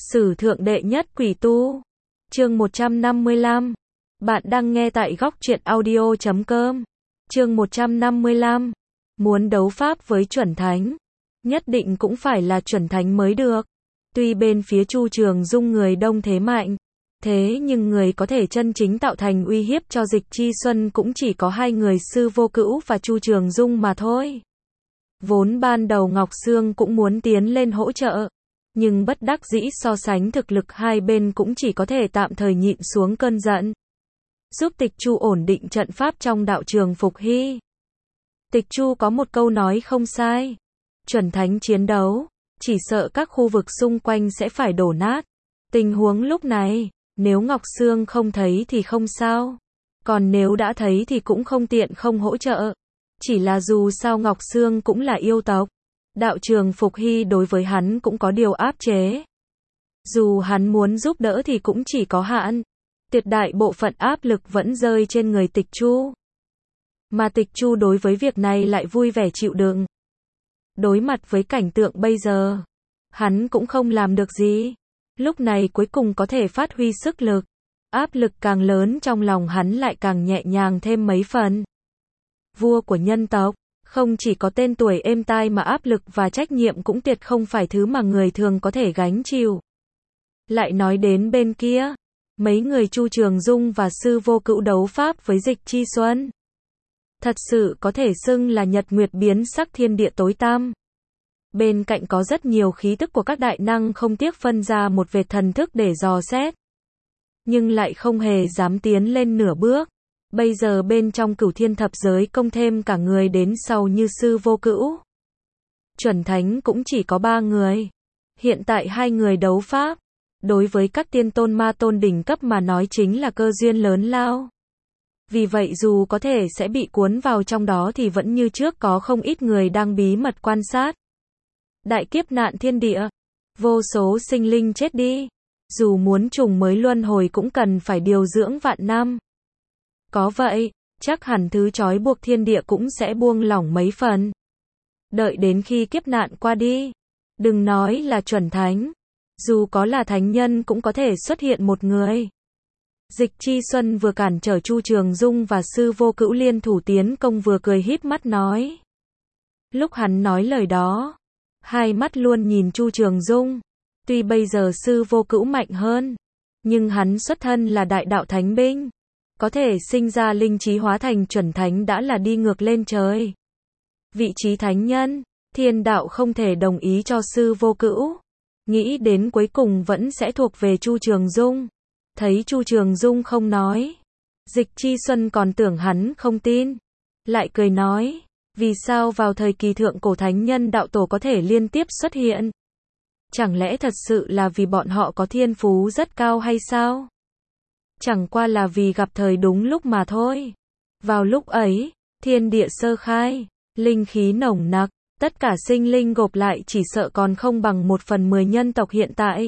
Sử thượng đệ nhất quỷ tu. Chương 155. Bạn đang nghe tại góc truyện audio.com. Chương 155. Muốn đấu pháp với chuẩn thánh, nhất định cũng phải là chuẩn thánh mới được. Tuy bên phía Chu Trường Dung người đông thế mạnh, thế nhưng người có thể chân chính tạo thành uy hiếp cho Dịch Chi Xuân cũng chỉ có hai người Sư Vô Cữu và Chu Trường Dung mà thôi. Vốn ban đầu Ngọc Sương cũng muốn tiến lên hỗ trợ, nhưng bất đắc dĩ so sánh thực lực hai bên cũng chỉ có thể tạm thời nhịn xuống cơn giận. Giúp Tịch Chu ổn định trận pháp trong đạo trường Phục Hy. Tịch Chu có một câu nói không sai. Chuẩn thánh chiến đấu, chỉ sợ các khu vực xung quanh sẽ phải đổ nát. Tình huống lúc này, nếu Ngọc Sương không thấy thì không sao. Còn nếu đã thấy thì cũng không tiện không hỗ trợ. Chỉ là dù sao Ngọc Sương cũng là yêu tộc. Đạo trường Phục Hy đối với hắn cũng có điều áp chế. Dù hắn muốn giúp đỡ thì cũng chỉ có hạn. Tuyệt đại bộ phận áp lực vẫn rơi trên người Tịch Chu. Mà Tịch Chu đối với việc này lại vui vẻ chịu đựng. Đối mặt với cảnh tượng bây giờ, hắn cũng không làm được gì. Lúc này cuối cùng có thể phát huy sức lực. Áp lực càng lớn trong lòng hắn lại càng nhẹ nhàng thêm mấy phần. Vua của nhân tộc, không chỉ có tên tuổi êm tai mà áp lực và trách nhiệm cũng tuyệt không phải thứ mà người thường có thể gánh chịu. Lại nói đến bên kia, mấy người Chu Trường Dung và Sư Vô Cữu đấu pháp với Dịch Chi Xuân. Thật sự có thể xưng là nhật nguyệt biến sắc, thiên địa tối tăm. Bên cạnh có rất nhiều khí tức của các đại năng không tiếc phân ra một vệt thần thức để dò xét. Nhưng lại không hề dám tiến lên nửa bước. Bây giờ bên trong Cửu Thiên Thập Giới công thêm cả người đến sau như Sư Vô Cữu. Chuẩn thánh cũng chỉ có 3 người. Hiện tại 2 người đấu pháp, đối với các tiên tôn ma tôn đỉnh cấp mà nói chính là cơ duyên lớn lao. Vì vậy dù có thể sẽ bị cuốn vào trong đó thì vẫn như trước có không ít người đang bí mật quan sát. Đại kiếp nạn thiên địa, vô số sinh linh chết đi. Dù muốn trùng mới luân hồi cũng cần phải điều dưỡng vạn năm. Có vậy, chắc hẳn thứ trói buộc thiên địa cũng sẽ buông lỏng mấy phần. Đợi đến khi kiếp nạn qua đi, đừng nói là chuẩn thánh, dù có là thánh nhân cũng có thể xuất hiện một người. Dịch Chi Xuân vừa cản trở Chu Trường Dung và Sư Vô Cữu liên thủ tiến công vừa cười híp mắt nói. Lúc hắn nói lời đó, hai mắt luôn nhìn Chu Trường Dung. Tuy bây giờ Sư Vô Cữu mạnh hơn, nhưng hắn xuất thân là đại đạo thánh binh. Có thể sinh ra linh trí hóa thành chuẩn thánh đã là đi ngược lên trời. Vị trí thánh nhân, thiên đạo không thể đồng ý cho Sư Vô Cữu. Nghĩ đến cuối cùng vẫn sẽ thuộc về Chu Trường Dung. Thấy Chu Trường Dung không nói, Dịch Chi Xuân còn tưởng hắn không tin. Lại cười nói, vì sao vào thời kỳ thượng cổ thánh nhân đạo tổ có thể liên tiếp xuất hiện? Chẳng lẽ thật sự là vì bọn họ có thiên phú rất cao hay sao? Chẳng qua là vì gặp thời đúng lúc mà thôi. Vào lúc ấy, thiên địa sơ khai, linh khí nồng nặc, tất cả sinh linh gộp lại chỉ sợ còn không bằng 1/10 nhân tộc hiện tại.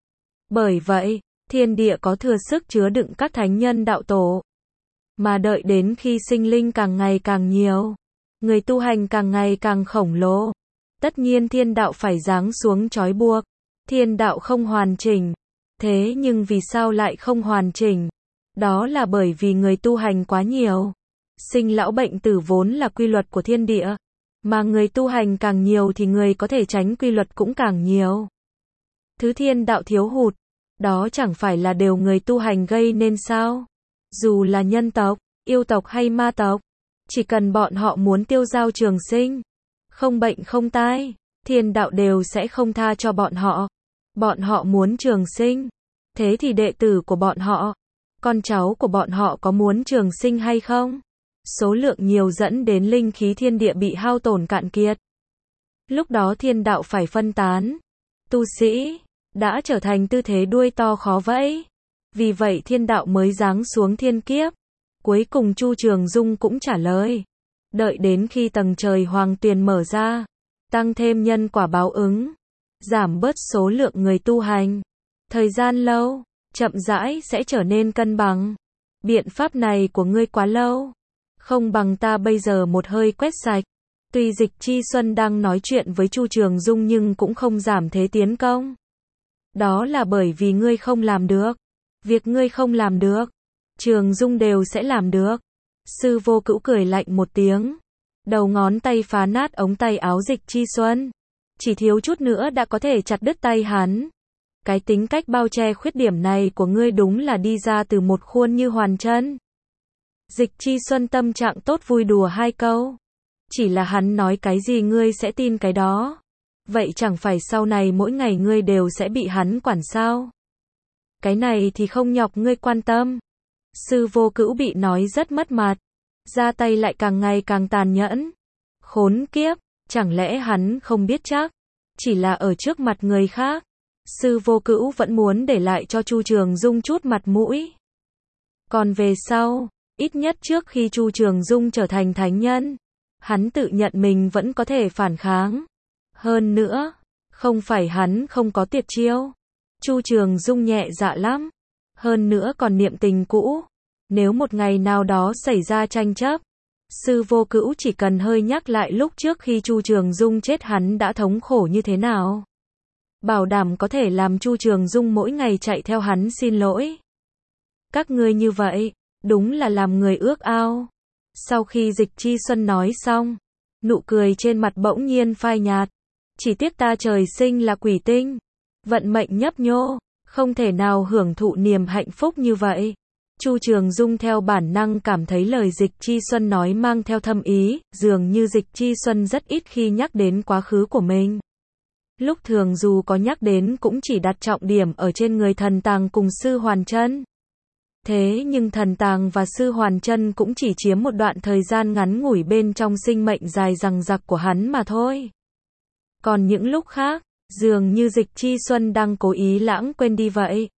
Bởi vậy, thiên địa có thừa sức chứa đựng các thánh nhân đạo tổ. Mà đợi đến khi sinh linh càng ngày càng nhiều, người tu hành càng ngày càng khổng lồ, tất nhiên thiên đạo phải giáng xuống trói buộc. Thiên đạo không hoàn chỉnh. Thế nhưng vì sao lại không hoàn chỉnh? Đó là bởi vì người tu hành quá nhiều. Sinh lão bệnh tử vốn là quy luật của thiên địa. Mà người tu hành càng nhiều thì người có thể tránh quy luật cũng càng nhiều. Thứ thiên đạo thiếu hụt, đó chẳng phải là đều người tu hành gây nên sao? Dù là nhân tộc, yêu tộc hay ma tộc, chỉ cần bọn họ muốn tiêu dao trường sinh, không bệnh không tai, thiên đạo đều sẽ không tha cho bọn họ. Bọn họ muốn trường sinh, thế thì đệ tử của bọn họ, con cháu của bọn họ có muốn trường sinh hay không? Số lượng nhiều dẫn đến linh khí thiên địa bị hao tổn cạn kiệt. Lúc đó thiên đạo phải phân tán. Tu sĩ đã trở thành tư thế đuôi to khó vẫy. Vì vậy thiên đạo mới giáng xuống thiên kiếp. Cuối cùng Chu Trường Dung cũng trả lời. Đợi đến khi tầng trời hoàng tuyền mở ra, tăng thêm nhân quả báo ứng, giảm bớt số lượng người tu hành. Thời gian lâu, chậm rãi sẽ trở nên cân bằng. Biện pháp này của ngươi quá lâu. Không bằng ta bây giờ một hơi quét sạch. Tuy Dịch Chi Xuân đang nói chuyện với Chu Trường Dung nhưng cũng không giảm thế tiến công. Đó là bởi vì ngươi không làm được. Việc ngươi không làm được, Trường Dung đều sẽ làm được. Sư Vô Cữu cười lạnh một tiếng. Đầu ngón tay phá nát ống tay áo Dịch Chi Xuân. Chỉ thiếu chút nữa đã có thể chặt đứt tay hắn. Cái tính cách bao che khuyết điểm này của ngươi đúng là đi ra từ một khuôn như hoàn chân. Dịch Chi Xuân tâm trạng tốt vui đùa hai câu. Chỉ là hắn nói cái gì ngươi sẽ tin cái đó. Vậy chẳng phải sau này mỗi ngày ngươi đều sẽ bị hắn quản sao? Cái này thì không nhọc ngươi quan tâm. Sư Vô Cữu bị nói rất mất mặt. Ra tay lại càng ngày càng tàn nhẫn. Khốn kiếp, chẳng lẽ hắn không biết chắc? Chỉ là ở trước mặt người khác. Sư Vô Cữu vẫn muốn để lại cho Chu Trường Dung chút mặt mũi. Còn về sau, ít nhất trước khi Chu Trường Dung trở thành thánh nhân, hắn tự nhận mình vẫn có thể phản kháng. Hơn nữa, không phải hắn không có tuyệt chiêu. Chu Trường Dung nhẹ dạ lắm. Hơn nữa còn niệm tình cũ. Nếu một ngày nào đó xảy ra tranh chấp, Sư Vô Cữu chỉ cần hơi nhắc lại lúc trước khi Chu Trường Dung chết hắn đã thống khổ như thế nào. Bảo đảm có thể làm Chu Trường Dung mỗi ngày chạy theo hắn xin lỗi. Các ngươi như vậy, đúng là làm người ước ao. Sau khi Dịch Chi Xuân nói xong, nụ cười trên mặt bỗng nhiên phai nhạt. Chỉ tiếc ta trời sinh là quỷ tinh. Vận mệnh nhấp nhô, không thể nào hưởng thụ niềm hạnh phúc như vậy. Chu Trường Dung theo bản năng cảm thấy lời Dịch Chi Xuân nói mang theo thâm ý, dường như Dịch Chi Xuân rất ít khi nhắc đến quá khứ của mình. Lúc thường dù có nhắc đến cũng chỉ đặt trọng điểm ở trên người Thần Tàng cùng Sư Hoàn Chân. Thế nhưng Thần Tàng và Sư Hoàn Chân cũng chỉ chiếm một đoạn thời gian ngắn ngủi bên trong sinh mệnh dài dằng dặc của hắn mà thôi. Còn những lúc khác, dường như Dịch Chi Xuân đang cố ý lãng quên đi vậy.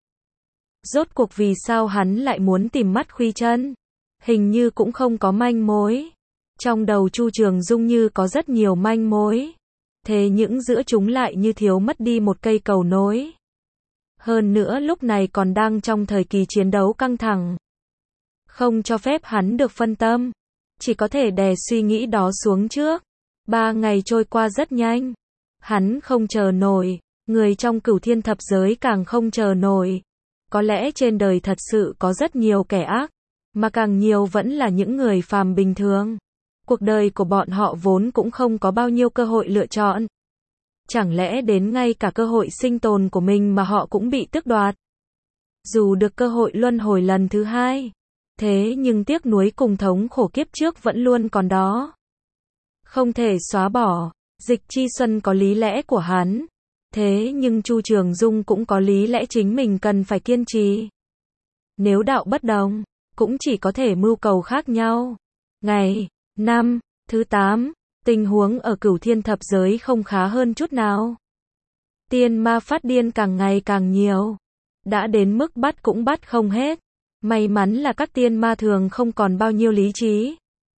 Rốt cuộc vì sao hắn lại muốn tìm Mắt Khuy Chân? Hình như cũng không có manh mối. Trong đầu Chu Trường Dung như có rất nhiều manh mối. Thế những giữa chúng lại như thiếu mất đi một cây cầu nối. Hơn nữa lúc này còn đang trong thời kỳ chiến đấu căng thẳng. Không cho phép hắn được phân tâm. Chỉ có thể đè suy nghĩ đó xuống trước. 3 ngày trôi qua rất nhanh. Hắn không chờ nổi. Người trong Cửu Thiên Thập Giới càng không chờ nổi. Có lẽ trên đời thật sự có rất nhiều kẻ ác. Mà càng nhiều vẫn là những người phàm bình thường. Cuộc đời của bọn họ vốn cũng không có bao nhiêu cơ hội lựa chọn. Chẳng lẽ đến ngay cả cơ hội sinh tồn của mình mà họ cũng bị tước đoạt. Dù được cơ hội luân hồi lần thứ 2. Thế nhưng tiếc nuối cùng thống khổ kiếp trước vẫn luôn còn đó. Không thể xóa bỏ. Dịch Chi Xuân có lý lẽ của hắn. Thế nhưng Chu Trường Dung cũng có lý lẽ chính mình cần phải kiên trì. Nếu đạo bất đồng, cũng chỉ có thể mưu cầu khác nhau. Ngày, năm, thứ 8, tình huống ở Cửu Thiên Thập Giới không khá hơn chút nào. Tiên ma phát điên càng ngày càng nhiều. Đã đến mức bắt cũng bắt không hết. May mắn là các tiên ma thường không còn bao nhiêu lý trí.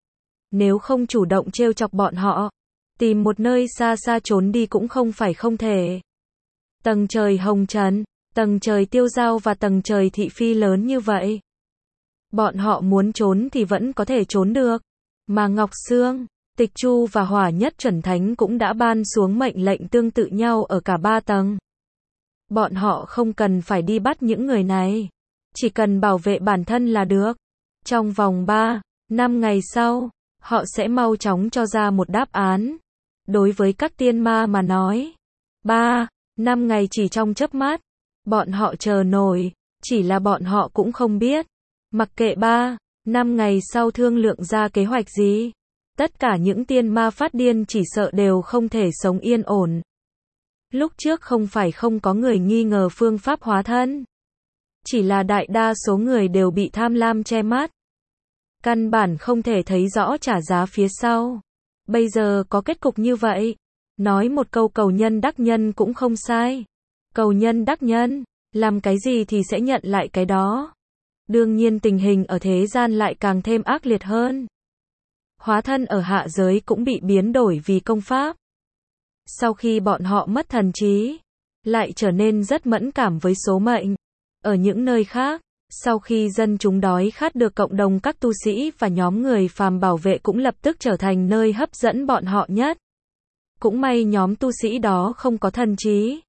Nếu không chủ động trêu chọc bọn họ, tìm một nơi xa xa trốn đi cũng không phải không thể. Tầng trời hồng trần, tầng trời tiêu dao và tầng trời thị phi lớn như vậy. Bọn họ muốn trốn thì vẫn có thể trốn được. Mà Ngọc Sương, Tịch Chu và Hỏa Nhất Chuẩn Thánh cũng đã ban xuống mệnh lệnh tương tự nhau ở cả 3 tầng. Bọn họ không cần phải đi bắt những người này. Chỉ cần bảo vệ bản thân là được. Trong vòng 3, 5 ngày sau, họ sẽ mau chóng cho ra một đáp án. Đối với các tiên ma mà nói, 3, 5 ngày chỉ trong chớp mắt. Bọn họ chờ nổi, chỉ là bọn họ cũng không biết. Mặc kệ 3, 5 ngày sau thương lượng ra kế hoạch gì. Tất cả những tiên ma phát điên chỉ sợ đều không thể sống yên ổn. Lúc trước không phải không có người nghi ngờ phương pháp hóa thân. Chỉ là đại đa số người đều bị tham lam che mắt. Căn bản không thể thấy rõ trả giá phía sau. Bây giờ có kết cục như vậy. Nói một câu cầu nhân đắc nhân cũng không sai. Cầu nhân đắc nhân, làm cái gì thì sẽ nhận lại cái đó. Đương nhiên tình hình ở thế gian lại càng thêm ác liệt hơn. Hóa thân ở hạ giới cũng bị biến đổi vì công pháp. Sau khi bọn họ mất thần trí, lại trở nên rất mẫn cảm với số mệnh. Ở những nơi khác, sau khi dân chúng đói khát được cộng đồng các tu sĩ và nhóm người phàm bảo vệ cũng lập tức trở thành nơi hấp dẫn bọn họ nhất. Cũng may nhóm tu sĩ đó không có thần trí.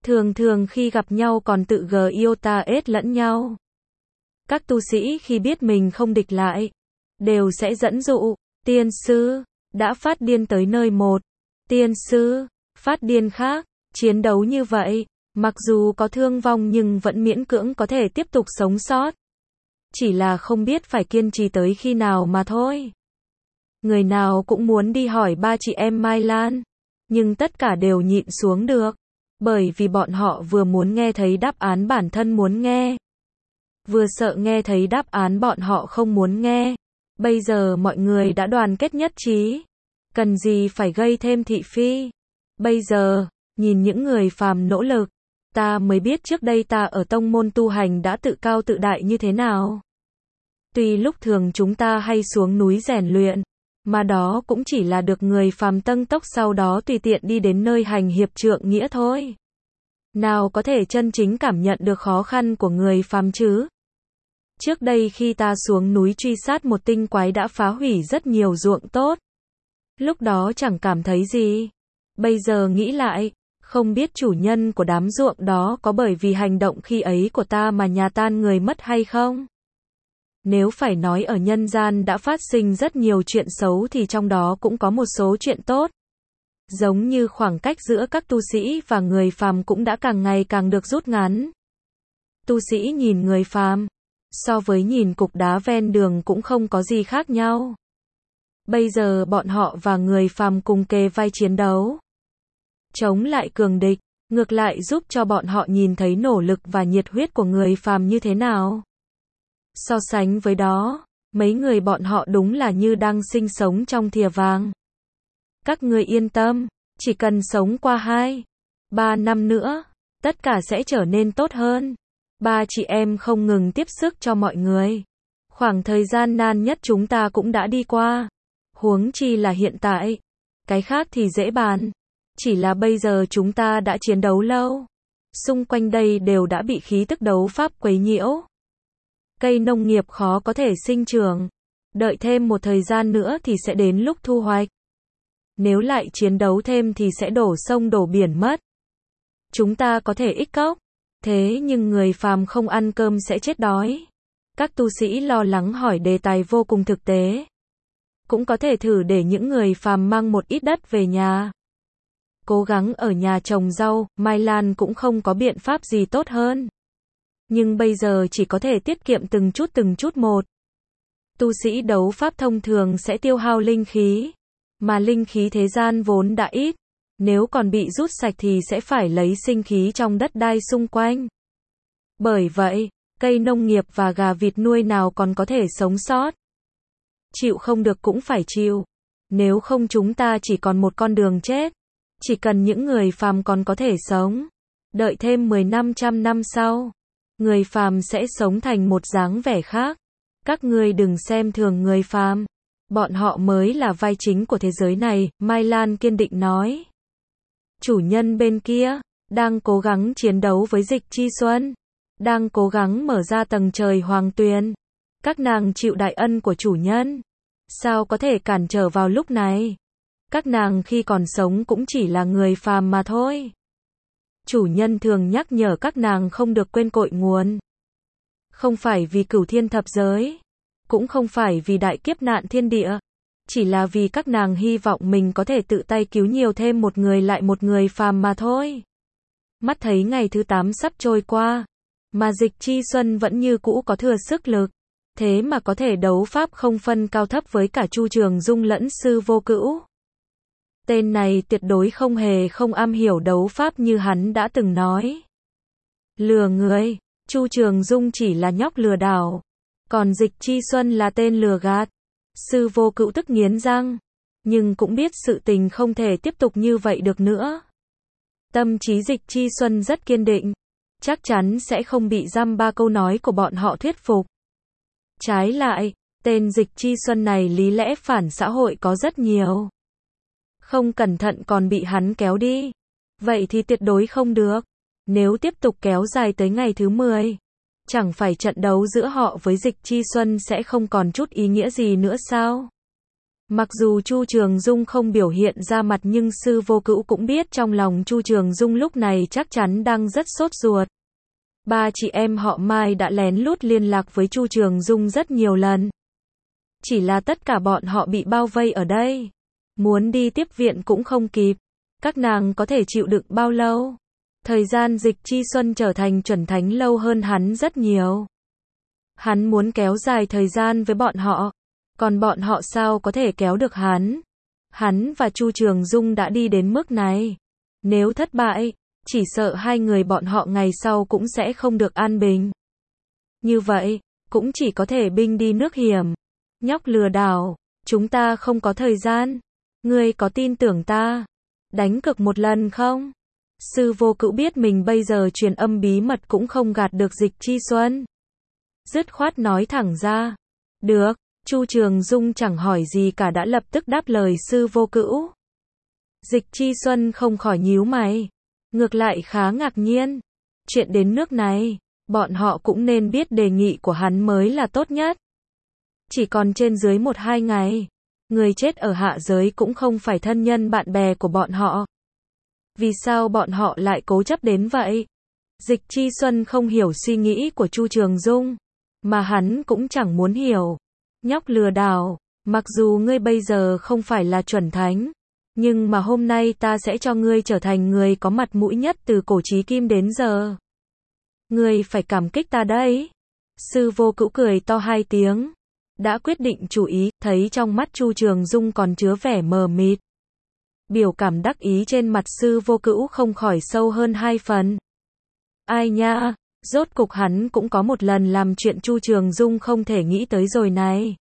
Thường thường khi gặp nhau còn tự GIOTA-S lẫn nhau. Các tu sĩ khi biết mình không địch lại, đều sẽ dẫn dụ, tiên sư, đã phát điên tới nơi một, tiên sư, phát điên khác, chiến đấu như vậy, mặc dù có thương vong nhưng vẫn miễn cưỡng có thể tiếp tục sống sót. Chỉ là không biết phải kiên trì tới khi nào mà thôi. Người nào cũng muốn đi hỏi ba chị em Mai Lan, nhưng tất cả đều nhịn xuống được, bởi vì bọn họ vừa muốn nghe thấy đáp án bản thân muốn nghe, vừa sợ nghe thấy đáp án bọn họ không muốn nghe. Bây giờ mọi người đã đoàn kết nhất trí, cần gì phải gây thêm thị phi. Bây giờ, nhìn những người phàm nỗ lực, ta mới biết trước đây ta ở tông môn tu hành đã tự cao tự đại như thế nào. Tuy lúc thường chúng ta hay xuống núi rèn luyện, mà đó cũng chỉ là được người phàm tăng tốc sau đó tùy tiện đi đến nơi hành hiệp trượng nghĩa thôi. Nào có thể chân chính cảm nhận được khó khăn của người phàm chứ? Trước đây khi ta xuống núi truy sát một tinh quái đã phá hủy rất nhiều ruộng tốt. Lúc đó chẳng cảm thấy gì. Bây giờ nghĩ lại, không biết chủ nhân của đám ruộng đó có bởi vì hành động khi ấy của ta mà nhà tan người mất hay không? Nếu phải nói ở nhân gian đã phát sinh rất nhiều chuyện xấu thì trong đó cũng có một số chuyện tốt. Giống như khoảng cách giữa các tu sĩ và người phàm cũng đã càng ngày càng được rút ngắn. Tu sĩ nhìn người phàm, so với nhìn cục đá ven đường cũng không có gì khác nhau. Bây giờ bọn họ và người phàm cùng kề vai chiến đấu, chống lại cường địch, ngược lại giúp cho bọn họ nhìn thấy nỗ lực và nhiệt huyết của người phàm như thế nào. So sánh với đó, mấy người bọn họ đúng là như đang sinh sống trong thìa vàng. Các người yên tâm, chỉ cần sống qua 2-3 năm nữa, tất cả sẽ trở nên tốt hơn. Ba chị em không ngừng tiếp sức cho mọi người. Khoảng thời gian nan nhất chúng ta cũng đã đi qua. Huống chi là hiện tại. Cái khác thì dễ bàn. Chỉ là bây giờ chúng ta đã chiến đấu lâu. Xung quanh đây đều đã bị khí tức đấu pháp quấy nhiễu. Cây nông nghiệp khó có thể sinh trưởng. Đợi thêm một thời gian nữa thì sẽ đến lúc thu hoạch. Nếu lại chiến đấu thêm thì sẽ đổ sông đổ biển mất. Chúng ta có thể ích cốc. Thế nhưng người phàm không ăn cơm sẽ chết đói. Các tu sĩ lo lắng hỏi đề tài vô cùng thực tế. Cũng có thể thử để những người phàm mang một ít đất về nhà. Cố gắng ở nhà trồng rau, Mai Lan cũng không có biện pháp gì tốt hơn. Nhưng bây giờ chỉ có thể tiết kiệm từng chút một. Tu sĩ đấu pháp thông thường sẽ tiêu hao linh khí. Mà linh khí thế gian vốn đã ít. Nếu còn bị rút sạch thì sẽ phải lấy sinh khí trong đất đai xung quanh. Bởi vậy, cây nông nghiệp và gà vịt nuôi nào còn có thể sống sót. Chịu không được cũng phải chịu. Nếu không chúng ta chỉ còn một con đường chết. Chỉ cần những người phàm còn có thể sống. Đợi thêm 10-500 năm sau, người phàm sẽ sống thành một dáng vẻ khác. Các ngươi đừng xem thường người phàm. Bọn họ mới là vai chính của thế giới này, Mai Lan kiên định nói. Chủ nhân bên kia, đang cố gắng chiến đấu với Dịch Chi Xuân. Đang cố gắng mở ra tầng trời hoàng tuyền. Các nàng chịu đại ân của chủ nhân. Sao có thể cản trở vào lúc này? Các nàng khi còn sống cũng chỉ là người phàm mà thôi. Chủ nhân thường nhắc nhở các nàng không được quên cội nguồn. Không phải vì cửu thiên thập giới. Cũng không phải vì đại kiếp nạn thiên địa. Chỉ là vì các nàng hy vọng mình có thể tự tay cứu nhiều thêm một người lại một người phàm mà thôi. Mắt thấy ngày thứ 8 sắp trôi qua. Mà Dịch Chi Xuân vẫn như cũ có thừa sức lực. Thế mà có thể đấu pháp không phân cao thấp với cả Chu Trường Dung lẫn Sư Vô Cữu. Tên này tuyệt đối không hề không am hiểu đấu pháp như hắn đã từng nói. Lừa người, Chu Trường Dung chỉ là nhóc lừa đảo. Còn Dịch Chi Xuân là tên lừa gạt. Sư Vô Cữu tức nghiến răng. Nhưng cũng biết sự tình không thể tiếp tục như vậy được nữa. Tâm trí Dịch Chi Xuân rất kiên định. Chắc chắn sẽ không bị dăm ba câu nói của bọn họ thuyết phục. Trái lại, tên Dịch Chi Xuân này lý lẽ phản xã hội có rất nhiều. Không cẩn thận còn bị hắn kéo đi. Vậy thì tuyệt đối không được. Nếu tiếp tục kéo dài tới ngày thứ 10, chẳng phải trận đấu giữa họ với Dịch Chi Xuân sẽ không còn chút ý nghĩa gì nữa sao? Mặc dù Chu Trường Dung không biểu hiện ra mặt nhưng Sư Vô Cữu cũng biết trong lòng Chu Trường Dung lúc này chắc chắn đang rất sốt ruột. Ba chị em họ Mai đã lén lút liên lạc với Chu Trường Dung rất nhiều lần. Chỉ là tất cả bọn họ bị bao vây ở đây. Muốn đi tiếp viện cũng không kịp. Các nàng có thể chịu đựng bao lâu? Thời gian Dịch Chi Xuân trở thành chuẩn thánh lâu hơn hắn rất nhiều. Hắn muốn kéo dài thời gian với bọn họ. Còn bọn họ sao có thể kéo được hắn? Hắn và Chu Trường Dung đã đi đến mức này. Nếu thất bại, chỉ sợ hai người bọn họ ngày sau cũng sẽ không được an bình. Như vậy, cũng chỉ có thể binh đi nước hiểm. Nhóc lừa đảo, chúng ta không có thời gian. Ngươi có tin tưởng ta? Đánh cược một lần không? Sư Vô Cữu biết mình bây giờ truyền âm bí mật cũng không gạt được Dịch Chi Xuân. Dứt khoát nói thẳng ra. Được, Chu Trường Dung chẳng hỏi gì cả đã lập tức đáp lời Sư Vô Cữu. Dịch Chi Xuân không khỏi nhíu mày. Ngược lại khá ngạc nhiên. Chuyện đến nước này, bọn họ cũng nên biết đề nghị của hắn mới là tốt nhất. Chỉ còn trên dưới 1-2 ngày. Người chết ở hạ giới cũng không phải thân nhân bạn bè của bọn họ. Vì sao bọn họ lại cố chấp đến vậy? Dịch Chi Xuân không hiểu suy nghĩ của Chu Trường Dung. Mà hắn cũng chẳng muốn hiểu. Nhóc lừa đảo, mặc dù ngươi bây giờ không phải là chuẩn thánh. Nhưng mà hôm nay ta sẽ cho ngươi trở thành người có mặt mũi nhất từ cổ chí kim đến giờ. Ngươi phải cảm kích ta đấy. Sư Vô Cữu cười to 2 tiếng. Đã quyết định chủ ý, thấy trong mắt Chu Trường Dung còn chứa vẻ mờ mịt. Biểu cảm đắc ý trên mặt Sư Vô Cữu không khỏi sâu hơn 2 phần. Ai nha, rốt cục hắn cũng có một lần làm chuyện Chu Trường Dung không thể nghĩ tới rồi này.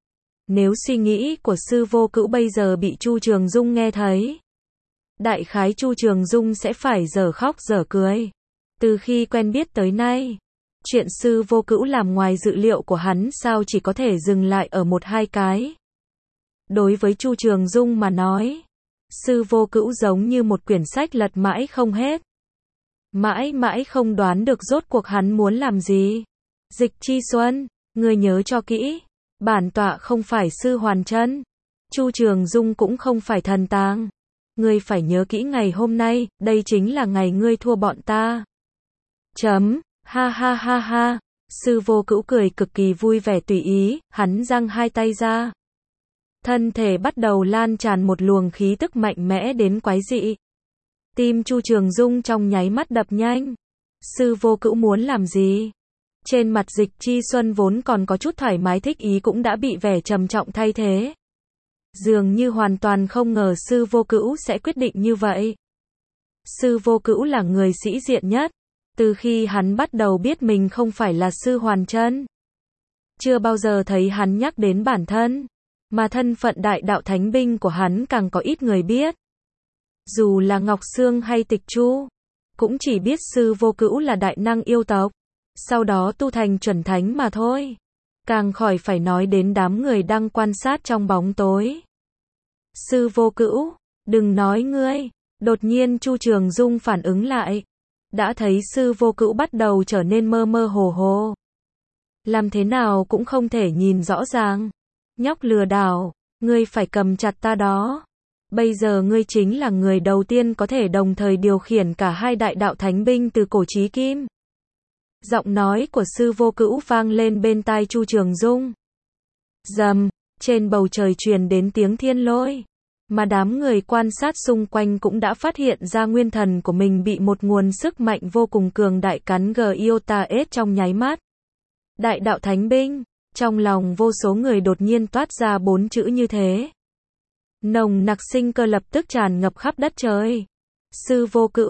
Nếu suy nghĩ của Sư Vô Cữu bây giờ bị Chu Trường Dung nghe thấy, đại khái Chu Trường Dung sẽ phải dở khóc dở cười. Từ khi quen biết tới nay, chuyện Sư Vô Cữu làm ngoài dự liệu của hắn sao chỉ có thể dừng lại ở 1-2 cái. Đối với Chu Trường Dung mà nói, Sư Vô Cữu giống như một quyển sách lật mãi không hết. Mãi mãi không đoán được rốt cuộc hắn muốn làm gì. Dịch Chi Xuân, ngươi nhớ cho kỹ. Bản tọa không phải Sư Hoàn Chân. Chu Trường Dung cũng không phải thần tàng. Ngươi phải nhớ kỹ ngày hôm nay, đây chính là ngày ngươi thua bọn ta. Ha ha ha ha. Sư Vô Cữu cười cực kỳ vui vẻ tùy ý, hắn giang 2 tay ra. Thân thể bắt đầu lan tràn một luồng khí tức mạnh mẽ đến quái dị. Tim Chu Trường Dung trong nháy mắt đập nhanh. Sư Vô Cữu muốn làm gì? Trên mặt Dịch Chi Xuân vốn còn có chút thoải mái thích ý cũng đã bị vẻ trầm trọng thay thế. Dường như hoàn toàn không ngờ Sư Vô Cữu sẽ quyết định như vậy. Sư Vô Cữu là người sĩ diện nhất. Từ khi hắn bắt đầu biết mình không phải là Sư Hoàn Chân, chưa bao giờ thấy hắn nhắc đến bản thân. Mà thân phận đại đạo thánh binh của hắn càng có ít người biết. Dù là Ngọc Sương hay Tịch Chu, cũng chỉ biết Sư Vô Cữu là đại năng yêu tộc, sau đó tu thành chuẩn thánh mà thôi. Càng khỏi phải nói đến đám người đang quan sát trong bóng tối. Sư Vô Cữu, đừng nói ngươi. Đột nhiên Chu Trường Dung phản ứng lại. Đã thấy Sư Vô Cữu bắt đầu trở nên mơ mơ hồ hồ. Làm thế nào cũng không thể nhìn rõ ràng. Nhóc lừa đảo, ngươi phải cầm chặt ta đó. Bây giờ ngươi chính là người đầu tiên có thể đồng thời điều khiển cả 2 đại đạo thánh binh từ cổ chí kim. Giọng nói của Sư Vô Cữu vang lên bên tai Chu Trường Dung. Rầm, trên bầu trời truyền đến tiếng thiên lôi. Mà đám người quan sát xung quanh cũng đã phát hiện ra nguyên thần của mình bị một nguồn sức mạnh vô cùng cường đại cắn Giota S trong nháy mắt. Đại đạo thánh binh, trong lòng vô số người đột nhiên toát ra 4 chữ như thế. Nồng nặc sinh cơ lập tức tràn ngập khắp đất trời. Sư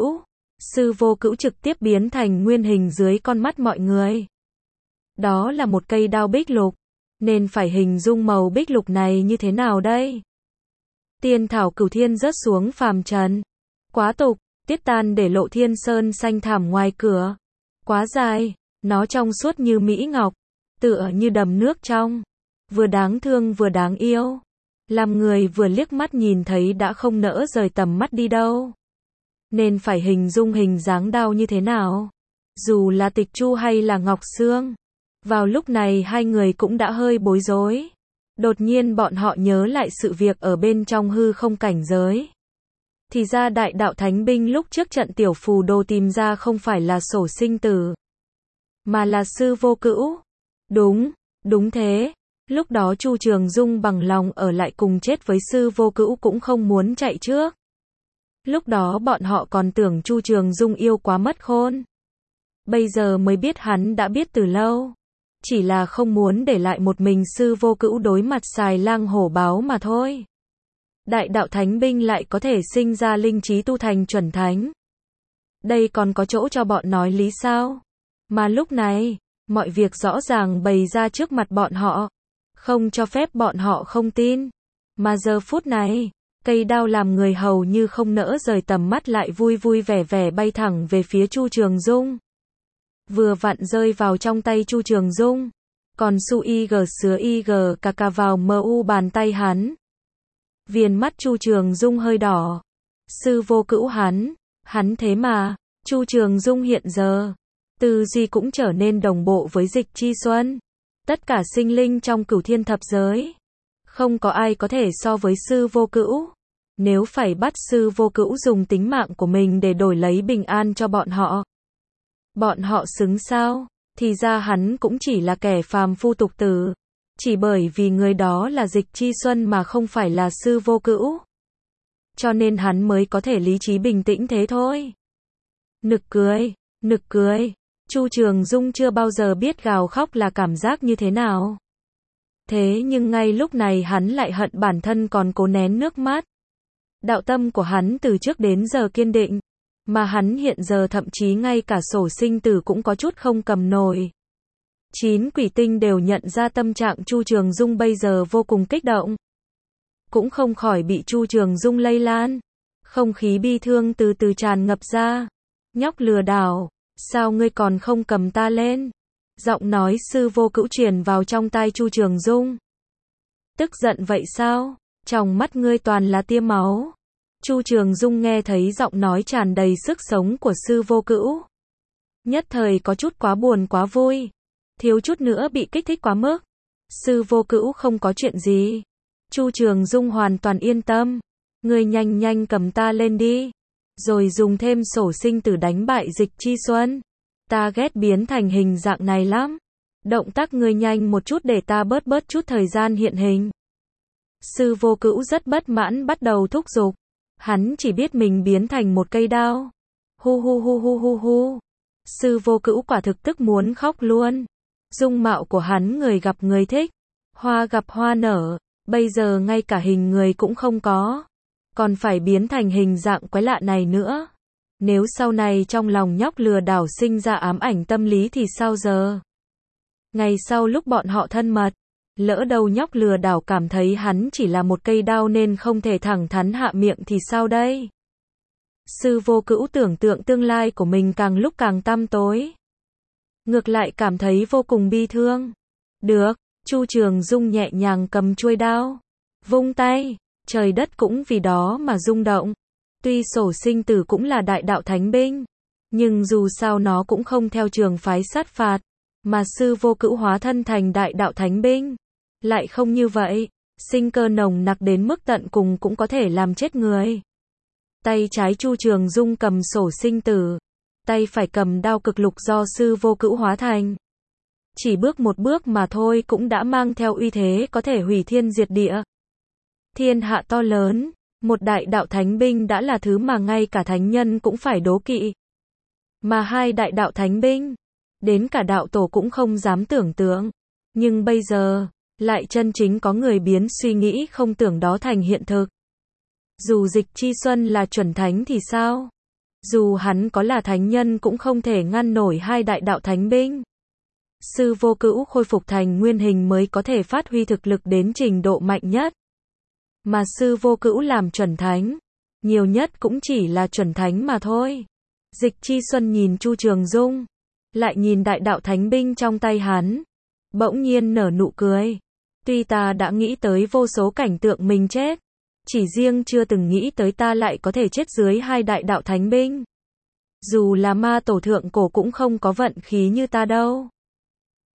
Vô Cữu trực tiếp biến thành nguyên hình dưới con mắt mọi người. Đó là một cây đao bích lục. Nên phải hình dung màu bích lục này như thế nào đây? Tiên thảo cửu thiên rớt xuống phàm trần. Quá tục, tiết tan để lộ thiên sơn xanh thảm ngoài cửa. Quá dài, nó trong suốt như mỹ ngọc, tựa như đầm nước trong. Vừa đáng thương vừa đáng yêu. Làm người vừa liếc mắt nhìn thấy đã không nỡ rời tầm mắt đi đâu. Nên phải hình dung hình dáng đao như thế nào? Dù là Tịch Chu hay là Ngọc Sương, vào lúc này hai người cũng đã hơi bối rối. Đột nhiên bọn họ nhớ lại sự việc ở bên trong hư không cảnh giới. Thì ra đại đạo thánh binh lúc trước trận tiểu phù đồ tìm ra không phải là sổ sinh tử, mà là Sư Vô Cữu. Đúng thế. Lúc đó Chu Trường Dung bằng lòng ở lại cùng chết với Sư Vô Cữu cũng không muốn chạy trước. Lúc đó bọn họ còn tưởng Chu Trường Dung yêu quá mất khôn. Bây giờ mới biết hắn đã biết từ lâu. Chỉ là không muốn để lại một mình Sư Vô Cữu đối mặt xài lang hổ báo mà thôi. Đại đạo thánh binh lại có thể sinh ra linh trí tu thành chuẩn thánh. Đây còn có chỗ cho bọn nói lý sao? Mà lúc này, mọi việc rõ ràng bày ra trước mặt bọn họ. Không cho phép bọn họ không tin. Mà giờ phút này, cây đao làm người hầu như không nỡ rời tầm mắt lại vui vui vẻ vẻ bay thẳng về phía Chu Trường Dung. Vừa vặn rơi vào trong tay Chu Trường Dung. Còn su y g sứa y g cà vào mu bàn tay hắn. Viền mắt Chu Trường Dung hơi đỏ. Sư Vô Cữu hắn thế mà, Chu Trường Dung hiện giờ, tư duy cũng trở nên đồng bộ với Dịch Chi Xuân. Tất cả sinh linh trong Cửu Thiên thập giới, không có ai có thể so với Sư Vô Cữu. Nếu phải bắt Sư Vô Cữu dùng tính mạng của mình để đổi lấy bình an cho bọn họ xứng sao? Thì ra hắn cũng chỉ là kẻ phàm phu tục tử. Chỉ bởi vì người đó là Dịch Chi Xuân mà không phải là Sư Vô Cữu. Cho nên hắn mới có thể lý trí bình tĩnh thế thôi. Nực cười. Chu Trường Dung chưa bao giờ biết gào khóc là cảm giác như thế nào. Thế nhưng ngay lúc này hắn lại hận bản thân còn cố nén nước mắt. Đạo tâm của hắn từ trước đến giờ kiên định. Mà hắn hiện giờ thậm chí ngay cả sổ sinh tử cũng có chút không cầm nổi. 9 quỷ tinh đều nhận ra tâm trạng Chu Trường Dung bây giờ vô cùng kích động. Cũng không khỏi bị Chu Trường Dung lây lan. Không khí bi thương từ từ tràn ngập ra. Nhóc lừa đảo, sao ngươi còn không cầm ta lên? Giọng nói Sư Vô Cữu truyền vào trong tai Chu Trường Dung. Tức giận vậy sao? Trong mắt ngươi toàn là tia máu. Chu Trường Dung nghe thấy giọng nói tràn đầy sức sống của Sư Vô Cữu. Nhất thời có chút quá buồn quá vui. Thiếu chút nữa bị kích thích quá mức. Sư Vô Cữu không có chuyện gì. Chu Trường Dung hoàn toàn yên tâm. Ngươi nhanh cầm ta lên đi. Rồi dùng thêm sổ sinh tử đánh bại Dịch Chi Xuân. Ta ghét biến thành hình dạng này lắm. Động tác ngươi nhanh một chút để ta bớt chút thời gian hiện hình. Sư Vô Cữu rất bất mãn bắt đầu thúc giục. Hắn chỉ biết mình biến thành một cây đao. Hu. Sư Vô Cữu quả thực tức muốn khóc luôn. Dung mạo của hắn người gặp người thích. Hoa gặp hoa nở. Bây giờ ngay cả hình người cũng không có. Còn phải biến thành hình dạng quái lạ này nữa. Nếu sau này trong lòng nhóc lừa đảo sinh ra ám ảnh tâm lý thì sao giờ? Ngày sau lúc bọn họ thân mật, lỡ đâu nhóc lừa đảo cảm thấy hắn chỉ là một cây đao nên không thể thẳng thắn hạ miệng thì sao đây? Sư Vô Cữu tưởng tượng tương lai của mình càng lúc càng tăm tối. Ngược lại cảm thấy vô cùng bi thương. Được, Chu Trường Dung nhẹ nhàng cầm chuôi đao. Vung tay, trời đất cũng vì đó mà rung động. Tuy sổ sinh tử cũng là đại đạo thánh binh, nhưng dù sao nó cũng không theo trường phái sát phạt. Mà Sư Vô Cữu hóa thân thành đại đạo thánh binh. Lại không như vậy, sinh cơ nồng nặc đến mức tận cùng cũng có thể làm chết người. Tay trái Chu Trường Dung cầm sổ sinh tử. Tay phải cầm đao cực lục do Sư Vô Cữu hóa thành. Chỉ bước một bước mà thôi cũng đã mang theo uy thế có thể hủy thiên diệt địa. Thiên hạ to lớn, một đại đạo thánh binh đã là thứ mà ngay cả thánh nhân cũng phải đố kỵ. Mà hai đại đạo thánh binh, đến cả đạo tổ cũng không dám tưởng tượng. Nhưng bây giờ, lại chân chính có người biến suy nghĩ không tưởng đó thành hiện thực. Dù Dịch Chi Xuân là chuẩn thánh thì sao? Dù hắn có là thánh nhân cũng không thể ngăn nổi hai đại đạo thánh binh. Sư Vô Cữu khôi phục thành nguyên hình mới có thể phát huy thực lực đến trình độ mạnh nhất. Mà Sư Vô Cữu làm chuẩn thánh, nhiều nhất cũng chỉ là chuẩn thánh mà thôi. Dịch Chi Xuân nhìn Chu Trường Dung, lại nhìn đại đạo thánh binh trong tay hắn, bỗng nhiên nở nụ cười. Tuy ta đã nghĩ tới vô số cảnh tượng mình chết, chỉ riêng chưa từng nghĩ tới ta lại có thể chết dưới hai đại đạo thánh binh. Dù là ma tổ thượng cổ cũng không có vận khí như ta đâu.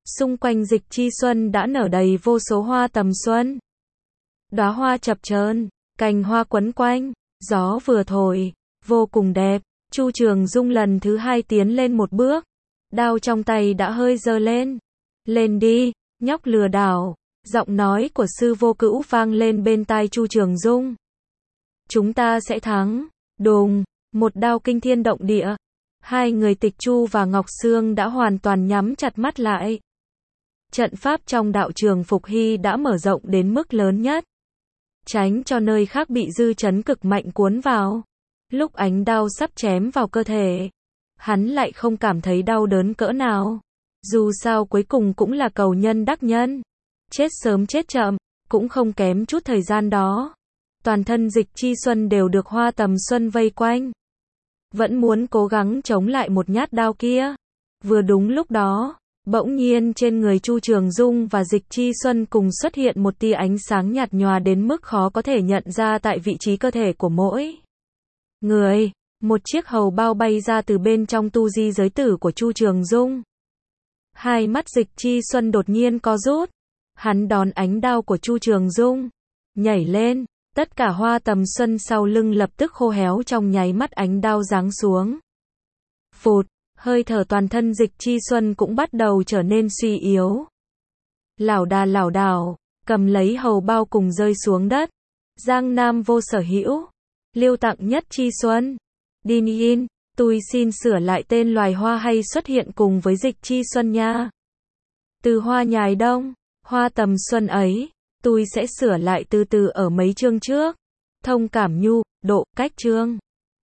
Xung quanh Dịch Chi Xuân đã nở đầy vô số hoa tầm xuân. Đóa hoa chập chờn, cành hoa quấn quanh, gió vừa thổi, vô cùng đẹp. Chu Trường Dung lần thứ hai tiến lên một bước, đao trong tay đã hơi giơ lên. Lên đi, nhóc lừa đảo. Giọng nói của Sư Vô Cữu vang lên bên tai Chu Trường Dung. Chúng ta sẽ thắng. Đùng, một đao kinh thiên động địa. Hai người Tịch Chu và Ngọc Sương đã hoàn toàn nhắm chặt mắt lại. Trận pháp trong đạo trường Phục Hy đã mở rộng đến mức lớn nhất, tránh cho nơi khác bị dư chấn cực mạnh cuốn vào. Lúc ánh đao sắp chém vào cơ thể, hắn lại không cảm thấy đau đớn cỡ nào. Dù sao cuối cùng cũng là cầu nhân đắc nhân. Chết sớm chết chậm, cũng không kém chút thời gian đó. Toàn thân Dịch Chi Xuân đều được hoa tầm xuân vây quanh. Vẫn muốn cố gắng chống lại một nhát đao kia. Vừa đúng lúc đó, bỗng nhiên trên người Chu Trường Dung và Dịch Chi Xuân cùng xuất hiện một tia ánh sáng nhạt nhòa đến mức khó có thể nhận ra tại vị trí cơ thể của mỗi người. Một chiếc hầu bao bay ra từ bên trong tu di giới tử của Chu Trường Dung. Hai mắt Dịch Chi Xuân đột nhiên co rút. Hắn đón ánh đao của Chu Trường Dung, nhảy lên. Tất cả hoa tầm xuân sau lưng lập tức khô héo trong nháy mắt ánh đao giáng xuống. Phụt, hơi thở toàn thân Dịch Chi Xuân cũng bắt đầu trở nên suy yếu. Lảo đảo, cầm lấy hầu bao cùng rơi xuống đất. Giang Nam vô sở hữu. Liêu tặng nhất Chi Xuân. Đin in, tôi xin sửa lại tên loài hoa hay xuất hiện cùng với Dịch Chi Xuân nha. Từ hoa nhài đông, hoa tầm xuân ấy, tôi sẽ sửa lại từ từ ở mấy chương trước. Thông cảm nhu, độ, cách chương.